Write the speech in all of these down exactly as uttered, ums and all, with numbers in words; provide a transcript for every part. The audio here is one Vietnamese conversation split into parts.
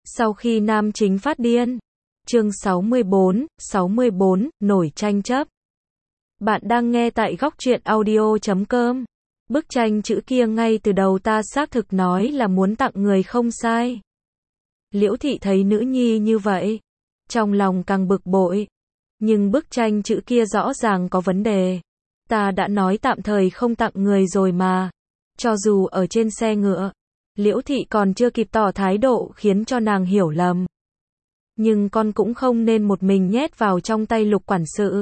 Sau khi nam chính phát điên. Chương sáu mươi bốn, sáu mươi bốn, nổi tranh chấp. Bạn đang nghe tại góc truyện audio chấm com. Bức tranh chữ kia ngay từ đầu ta xác thực nói là muốn tặng người không sai. Liễu Thị thấy nữ nhi như vậy, trong lòng càng bực bội. Nhưng bức tranh chữ kia rõ ràng có vấn đề. Ta đã nói tạm thời không tặng người rồi mà. Cho dù ở trên xe ngựa, Liễu Thị còn chưa kịp tỏ thái độ khiến cho nàng hiểu lầm. Nhưng con cũng không nên một mình nhét vào trong tay Lục quản sự.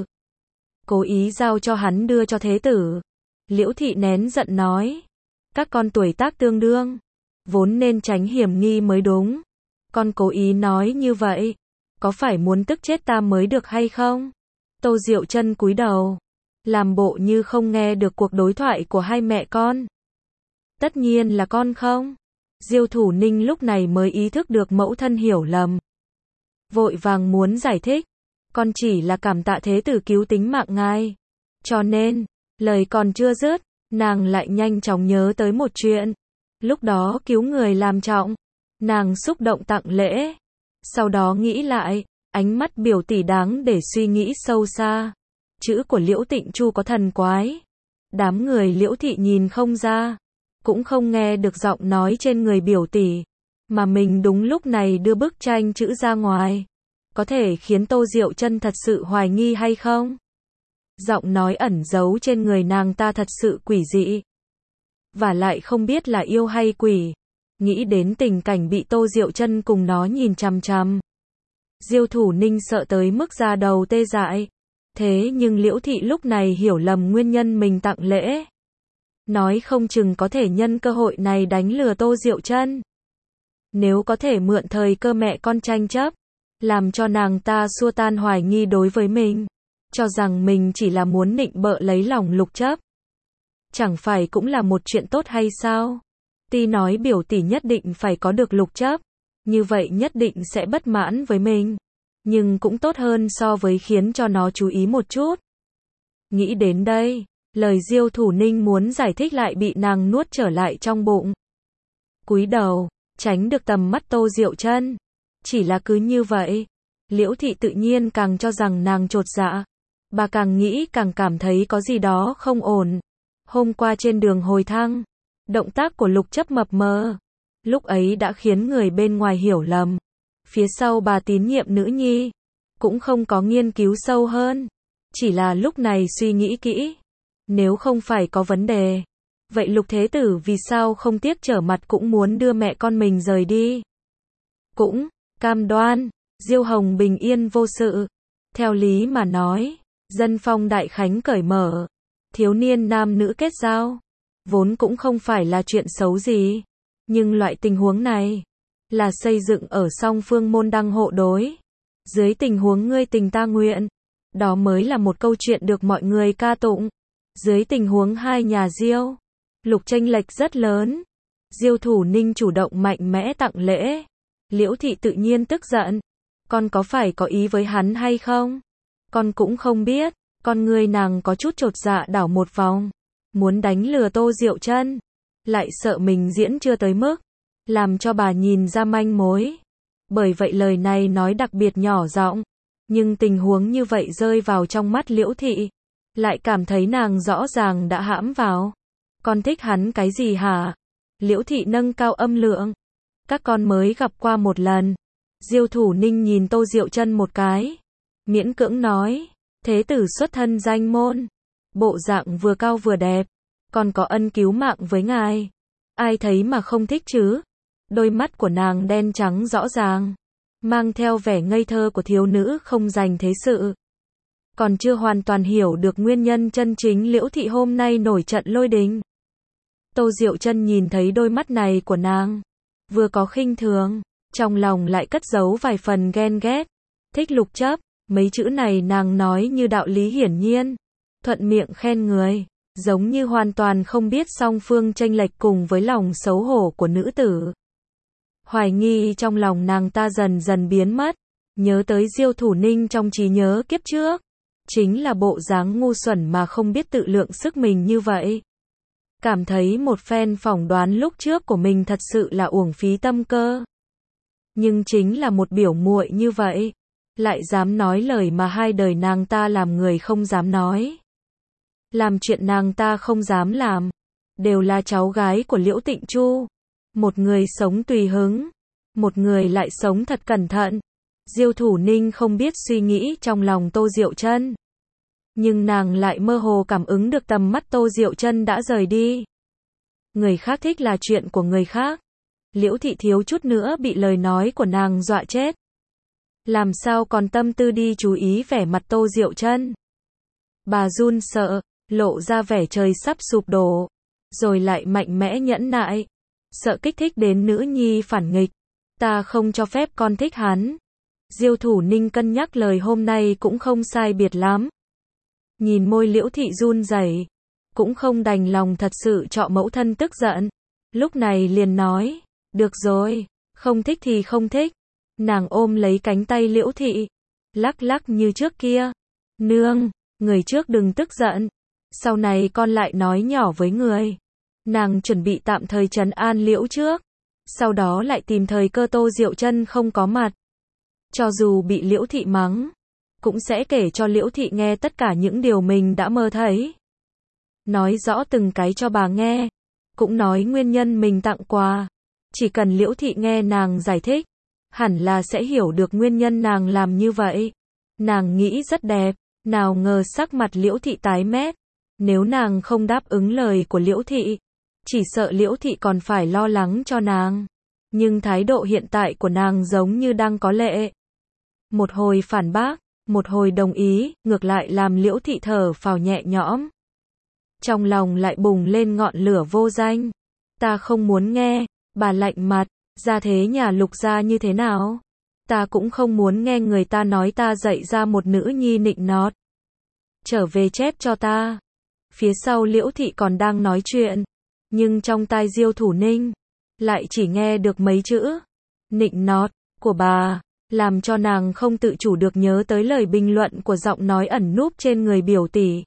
Cố ý giao cho hắn đưa cho thế tử. Liễu Thị nén giận nói. Các con tuổi tác tương đương, vốn nên tránh hiểm nghi mới đúng. Con cố ý nói như vậy, có phải muốn tức chết ta mới được hay không? Tô Diệu Trân cúi đầu, làm bộ như không nghe được cuộc đối thoại của hai mẹ con. Tất nhiên là con không. Diêu Thủ Ninh lúc này mới ý thức được mẫu thân hiểu lầm. Vội vàng muốn giải thích. Con chỉ là cảm tạ thế tử cứu tính mạng ngài. Cho nên, lời còn chưa dứt, nàng lại nhanh chóng nhớ tới một chuyện. Lúc đó cứu người làm trọng, nàng xúc động tặng lễ. Sau đó nghĩ lại, ánh mắt biểu tỷ đáng để suy nghĩ sâu xa. Chữ của Liễu Tịnh Chu có thần quái. Đám người Liễu Thị nhìn không ra, cũng không nghe được giọng nói trên người biểu tỷ. Mà mình đúng lúc này đưa bức tranh chữ ra ngoài. Có thể khiến Tô Diệu Trân thật sự hoài nghi hay không? Giọng nói ẩn giấu trên người nàng ta thật sự quỷ dị. Và lại không biết là yêu hay quỷ. Nghĩ đến tình cảnh bị Tô Diệu Trân cùng nó nhìn chằm chằm. Diêu Thủ Ninh sợ tới mức da đầu tê dại. Thế nhưng Liễu Thị lúc này hiểu lầm nguyên nhân mình tặng lễ. Nói không chừng có thể nhân cơ hội này đánh lừa Tô Diệu Trân. Nếu có thể mượn thời cơ mẹ con tranh chấp, làm cho nàng ta xua tan hoài nghi đối với mình, cho rằng mình chỉ là muốn nịnh bợ lấy lòng Lục Chấp. Chẳng phải cũng là một chuyện tốt hay sao? Tuy nói biểu tỷ nhất định phải có được Lục Chấp, như vậy nhất định sẽ bất mãn với mình, nhưng cũng tốt hơn so với khiến cho nó chú ý một chút. Nghĩ đến đây, lời Diêu Thủ Ninh muốn giải thích lại bị nàng nuốt trở lại trong bụng. Cúi đầu, tránh được tầm mắt Tô Diệu Trân. Chỉ là cứ như vậy, Liễu Thị tự nhiên càng cho rằng nàng chột dạ. Bà càng nghĩ càng cảm thấy có gì đó không ổn. Hôm qua trên đường hồi thang, động tác của Lục Chấp mập mờ, lúc ấy đã khiến người bên ngoài hiểu lầm. Phía sau bà tín nhiệm nữ nhi, cũng không có nghiên cứu sâu hơn. Chỉ là lúc này suy nghĩ kỹ. Nếu không phải có vấn đề, vậy Lục Thế Tử vì sao không tiếc trở mặt cũng muốn đưa mẹ con mình rời đi? Cũng cam đoan, Diêu Hồng bình yên vô sự. Theo lý mà nói, dân phong đại khánh cởi mở, thiếu niên nam nữ kết giao, vốn cũng không phải là chuyện xấu gì. Nhưng loại tình huống này, là xây dựng ở song phương môn đăng hộ đối. Dưới tình huống ngươi tình ta nguyện, đó mới là một câu chuyện được mọi người ca tụng. Dưới tình huống hai nhà Diêu, Lục chênh lệch rất lớn. Diêu Thủ Ninh chủ động mạnh mẽ tặng lễ. Liễu Thị tự nhiên tức giận. Con có phải có ý với hắn hay không? Con cũng không biết. Con người nàng có chút chột dạ đảo một vòng. Muốn đánh lừa Tô Diệu Trân. Lại sợ mình diễn chưa tới mức. Làm cho bà nhìn ra manh mối. Bởi vậy lời này nói đặc biệt nhỏ giọng. Nhưng tình huống như vậy rơi vào trong mắt Liễu Thị. Lại cảm thấy nàng rõ ràng đã hãm vào. Con thích hắn cái gì hả? Liễu Thị nâng cao âm lượng. Các con mới gặp qua một lần. Diêu Thủ Ninh nhìn Tô Diệu Trân một cái. Miễn cưỡng nói. Thế tử xuất thân danh môn. Bộ dạng vừa cao vừa đẹp. Còn có ân cứu mạng với ngài. Ai thấy mà không thích chứ? Đôi mắt của nàng đen trắng rõ ràng. Mang theo vẻ ngây thơ của thiếu nữ không dành thế sự. Còn chưa hoàn toàn hiểu được nguyên nhân chân chính Liễu Thị hôm nay nổi trận lôi đình. Tô Diệu Trân nhìn thấy đôi mắt này của nàng. Vừa có khinh thường, trong lòng lại cất giấu vài phần ghen ghét. Thích Lục Chấp, mấy chữ này nàng nói như đạo lý hiển nhiên. Thuận miệng khen người, giống như hoàn toàn không biết song phương chênh lệch cùng với lòng xấu hổ của nữ tử. Hoài nghi trong lòng nàng ta dần dần biến mất. Nhớ tới Diêu Thủ Ninh trong trí nhớ kiếp trước. Chính là bộ dáng ngu xuẩn mà không biết tự lượng sức mình như vậy. Cảm thấy một phen phỏng đoán lúc trước của mình thật sự là uổng phí tâm cơ. Nhưng chính là một biểu muội như vậy, lại dám nói lời mà hai đời nàng ta làm người không dám nói. Làm chuyện nàng ta không dám làm. Đều là cháu gái của Liễu Tịnh Chu. Một người sống tùy hứng, một người lại sống thật cẩn thận. Diêu Thủ Ninh không biết suy nghĩ trong lòng Tô Diệu Trân. Nhưng nàng lại mơ hồ cảm ứng được tầm mắt Tô Diệu Trân đã rời đi. Người khác thích là chuyện của người khác. Liễu Thị thiếu chút nữa bị lời nói của nàng dọa chết. Làm sao còn tâm tư đi chú ý vẻ mặt Tô Diệu Trân. Bà run sợ, lộ ra vẻ trời sắp sụp đổ. Rồi lại mạnh mẽ nhẫn nại. Sợ kích thích đến nữ nhi phản nghịch. Ta không cho phép con thích hắn. Diêu Thủ Ninh cân nhắc lời hôm nay cũng không sai biệt lắm. Nhìn môi Liễu Thị run rẩy, cũng không đành lòng thật sự trọ mẫu thân tức giận. Lúc này liền nói, được rồi, không thích thì không thích. Nàng ôm lấy cánh tay Liễu Thị, lắc lắc như trước kia. Nương, người trước đừng tức giận. Sau này con lại nói nhỏ với người. Nàng chuẩn bị tạm thời trấn an Liễu trước. Sau đó lại tìm thời cơ Tô Diệu Trân không có mặt. Cho dù bị Liễu Thị mắng, cũng sẽ kể cho Liễu Thị nghe tất cả những điều mình đã mơ thấy. Nói rõ từng cái cho bà nghe. Cũng nói nguyên nhân mình tặng quà. Chỉ cần Liễu Thị nghe nàng giải thích, hẳn là sẽ hiểu được nguyên nhân nàng làm như vậy. Nàng nghĩ rất đẹp, nào ngờ sắc mặt Liễu Thị tái mét. Nếu nàng không đáp ứng lời của Liễu Thị, chỉ sợ Liễu Thị còn phải lo lắng cho nàng. Nhưng thái độ hiện tại của nàng giống như đang có lệ. Một hồi phản bác, một hồi đồng ý, ngược lại làm Liễu Thị thở phào nhẹ nhõm. Trong lòng lại bùng lên ngọn lửa vô danh. Ta không muốn nghe, bà lạnh mặt, gia thế nhà Lục gia như thế nào? Ta cũng không muốn nghe người ta nói ta dạy ra một nữ nhi nịnh nọt. Trở về chép cho ta. Phía sau Liễu Thị còn đang nói chuyện, nhưng trong tai Diêu Thủ Ninh lại chỉ nghe được mấy chữ nịnh nọt của bà, làm cho nàng không tự chủ được nhớ tới lời bình luận của giọng nói ẩn núp trên người biểu tỷ.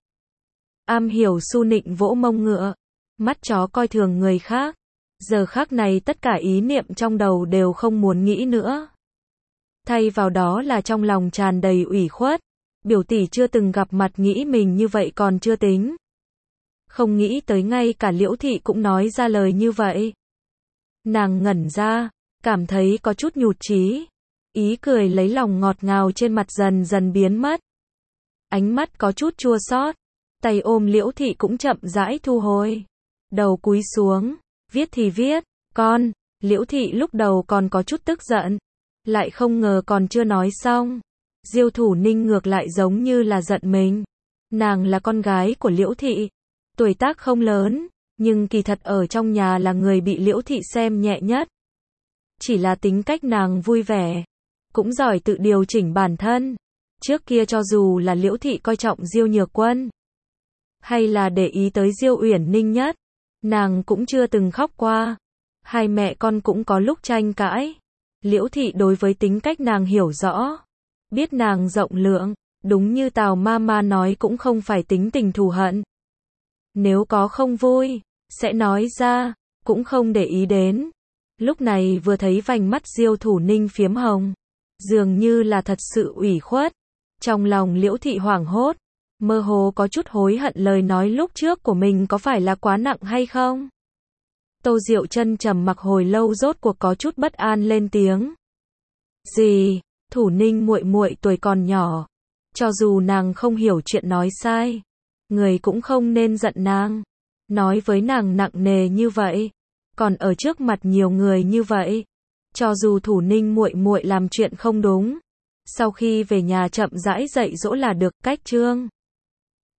Am hiểu su nịnh vỗ mông ngựa, mắt chó coi thường người khác. Giờ khắc này tất cả ý niệm trong đầu đều không muốn nghĩ nữa. Thay vào đó là trong lòng tràn đầy ủy khuất. Biểu tỷ chưa từng gặp mặt nghĩ mình như vậy còn chưa tính. Không nghĩ tới ngay cả Liễu Thị cũng nói ra lời như vậy. Nàng ngẩn ra, cảm thấy có chút nhụt chí. Ý cười lấy lòng ngọt ngào trên mặt dần dần biến mất. Ánh mắt có chút chua xót. Tay ôm Liễu Thị cũng chậm rãi thu hồi. Đầu cúi xuống, viết thì viết, con. Liễu Thị lúc đầu còn có chút tức giận. Lại không ngờ còn chưa nói xong. Diêu Thủ Ninh ngược lại giống như là giận mình. Nàng là con gái của Liễu Thị. Tuổi tác không lớn, nhưng kỳ thật ở trong nhà là người bị Liễu Thị xem nhẹ nhất. Chỉ là tính cách nàng vui vẻ, cũng giỏi tự điều chỉnh bản thân. Trước kia cho dù là Liễu Thị coi trọng Diêu Nhược Quân, hay là để ý tới Diêu Uyển Ninh nhất, nàng cũng chưa từng khóc qua. Hai mẹ con cũng có lúc tranh cãi. Liễu Thị đối với tính cách nàng hiểu rõ, biết nàng rộng lượng, đúng như Tào Mama nói cũng không phải tính tình thù hận. Nếu có không vui, sẽ nói ra, cũng không để ý đến. Lúc này vừa thấy vành mắt Diêu Thủ Ninh phiếm hồng, dường như là thật sự ủy khuất. Trong lòng Liễu Thị hoảng hốt, mơ hồ có chút hối hận lời nói lúc trước của mình có phải là quá nặng hay không. Tô Diệu Trân trầm mặc hồi lâu rốt cuộc có chút bất an lên tiếng. Gì? Thủ Ninh muội muội tuổi còn nhỏ, cho dù nàng không hiểu chuyện nói sai, người cũng không nên giận nàng. Nói với nàng nặng nề như vậy, còn ở trước mặt nhiều người như vậy, cho dù Thủ Ninh muội muội làm chuyện không đúng, sau khi về nhà chậm rãi dạy dỗ là được. Cách chương